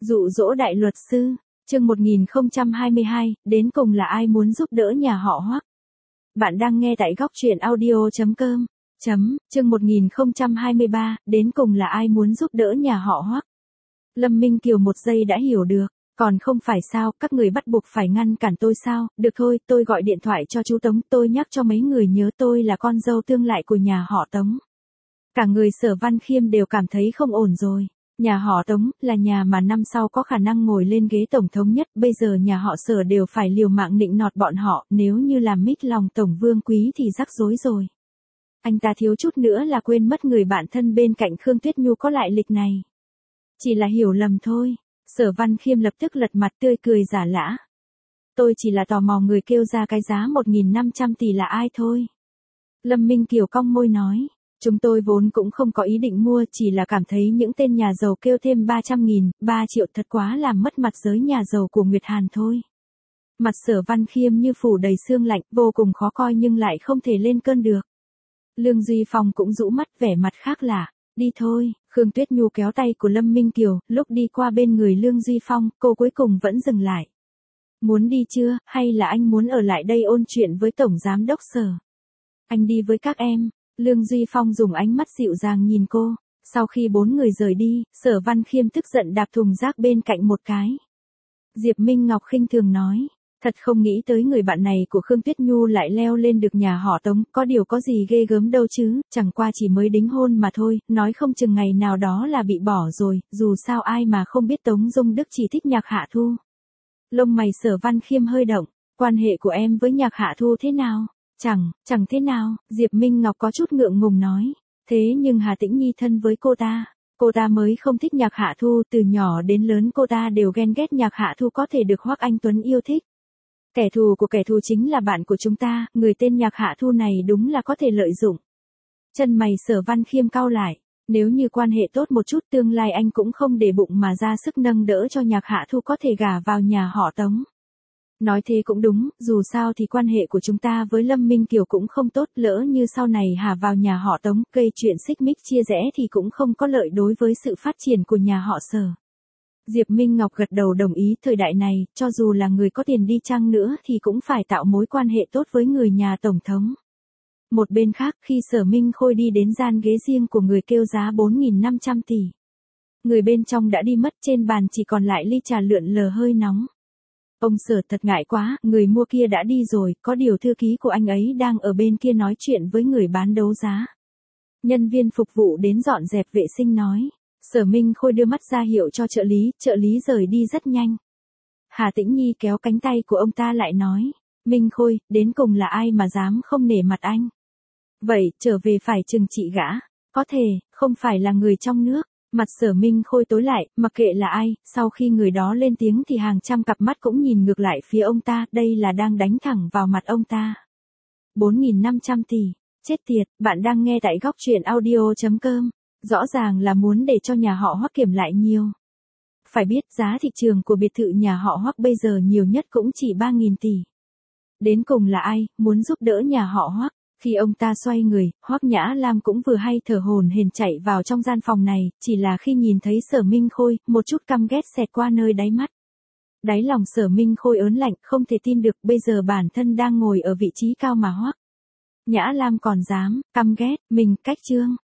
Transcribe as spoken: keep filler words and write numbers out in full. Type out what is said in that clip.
Dụ dỗ đại luật sư, chương một nghìn không trăm hai mươi hai, đến cùng là ai muốn giúp đỡ nhà họ Hoắc? Bạn đang nghe tại góc truyện audio chấm com. Chấm, chương một nghìn không trăm hai mươi ba, đến cùng là ai muốn giúp đỡ nhà họ Hoắc? Lâm Minh Kiều một giây đã hiểu được, còn không phải sao, các người bắt buộc phải ngăn cản tôi sao, được thôi, tôi gọi điện thoại cho chú Tống, tôi nhắc cho mấy người nhớ tôi là con dâu tương lại của nhà họ Tống. Cả người Sở Văn Khiêm đều cảm thấy không ổn rồi. Nhà họ Tống là nhà mà năm sau có khả năng ngồi lên ghế tổng thống nhất, bây giờ nhà họ Sở đều phải liều mạng nịnh nọt bọn họ, nếu như làm mít lòng tổng vương quý thì rắc rối rồi. Anh ta thiếu chút nữa là quên mất người bạn thân bên cạnh Khương Tuyết Nhu có lại lịch này. Chỉ là hiểu lầm thôi. Sở Văn Khiêm lập tức lật mặt tươi cười giả lả. Tôi chỉ là tò mò người kêu ra cái giá một nghìn năm trăm tỷ là ai thôi. Lâm Minh Kiều cong môi nói. Chúng tôi vốn cũng không có ý định mua, chỉ là cảm thấy những tên nhà giàu kêu thêm ba trăm nghìn, ba triệu thật quá làm mất mặt giới nhà giàu của Nguyệt Hàn thôi. Mặt Sở Văn Khiêm như phủ đầy sương lạnh, vô cùng khó coi nhưng lại không thể lên cơn được. Lương Duy Phong cũng rũ mắt vẻ mặt khác lạ. Đi thôi, Khương Tuyết Nhu kéo tay của Lâm Minh Kiều, lúc đi qua bên người Lương Duy Phong, cô cuối cùng vẫn dừng lại. Muốn đi chưa, hay là anh muốn ở lại đây ôn chuyện với Tổng Giám đốc Sở? Anh đi với các em. Lương Duy Phong dùng ánh mắt dịu dàng nhìn cô. Sau khi bốn người rời đi, Sở Văn Khiêm tức giận đạp thùng rác bên cạnh một cái. Diệp Minh Ngọc khinh thường nói. Thật không nghĩ tới người bạn này của Khương Tuyết Nhu lại leo lên được nhà họ Tống, có điều có gì ghê gớm đâu chứ, chẳng qua chỉ mới đính hôn mà thôi, nói không chừng ngày nào đó là bị bỏ rồi, dù sao ai mà không biết Tống Dung Đức chỉ thích Nhạc Hạ Thu. Lông mày Sở Văn Khiêm hơi động, quan hệ của em với Nhạc Hạ Thu thế nào? Chẳng, chẳng thế nào, Diệp Minh Ngọc có chút ngượng ngùng nói, thế nhưng Hà Tĩnh Nhi thân với cô ta. Cô ta mới không thích Nhạc Hạ Thu, từ nhỏ đến lớn cô ta đều ghen ghét Nhạc Hạ Thu có thể được Hoắc Anh Tuấn yêu thích. Kẻ thù của kẻ thù chính là bạn của chúng ta, người tên Nhạc Hạ Thu này đúng là có thể lợi dụng. Chân mày Sở Văn Khiêm cau lại, nếu như quan hệ tốt một chút tương lai anh cũng không để bụng mà ra sức nâng đỡ cho Nhạc Hạ Thu có thể gả vào nhà họ Tống. Nói thế cũng đúng, dù sao thì quan hệ của chúng ta với Lâm Minh Kiều cũng không tốt, lỡ như sau này hà vào nhà họ Tống, gây chuyện xích mích chia rẽ thì cũng không có lợi đối với sự phát triển của nhà họ Sở. Diệp Minh Ngọc gật đầu đồng ý, thời đại này, cho dù là người có tiền đi chăng nữa thì cũng phải tạo mối quan hệ tốt với người nhà Tổng thống. Một bên khác, khi Sở Minh Khôi đi đến gian ghế riêng của người kêu giá bốn nghìn năm trăm tỷ. Người bên trong đã đi mất, trên bàn chỉ còn lại ly trà lượn lờ hơi nóng. Ông Sở thật ngại quá, người mua kia đã đi rồi, có điều thư ký của anh ấy đang ở bên kia nói chuyện với người bán đấu giá. Nhân viên phục vụ đến dọn dẹp vệ sinh nói. Sở Minh Khôi đưa mắt ra hiệu cho trợ lý, trợ lý rời đi rất nhanh. Hà Tĩnh Nhi kéo cánh tay của ông ta lại nói. Minh Khôi, đến cùng là ai mà dám không nể mặt anh? Vậy, trở về phải trừng trị gã. Có thể, không phải là người trong nước. Mặt Sở Minh Khôi tối lại, mặc kệ là ai, sau khi người đó lên tiếng thì hàng trăm cặp mắt cũng nhìn ngược lại phía ông ta, đây là đang đánh thẳng vào mặt ông ta. bốn nghìn năm trăm tỷ, chết tiệt, bạn đang nghe tại góc truyện audio chấm com. Rõ ràng là muốn để cho nhà họ Hoắc kiểm lại nhiều. Phải biết giá thị trường của biệt thự nhà họ Hoắc bây giờ nhiều nhất cũng chỉ ba nghìn tỷ. Đến cùng là ai, muốn giúp đỡ nhà họ Hoắc? Khi ông ta xoay người, Hoắc Nhã Lam cũng vừa hay thở hổn hển chạy vào trong gian phòng này, chỉ là khi nhìn thấy Sở Minh Khôi, một chút căm ghét xẹt qua nơi đáy mắt. Đáy lòng Sở Minh Khôi ớn lạnh, không thể tin được bây giờ bản thân đang ngồi ở vị trí cao mà Hoắc Nhã Lam còn dám, căm ghét, mình, cách trương.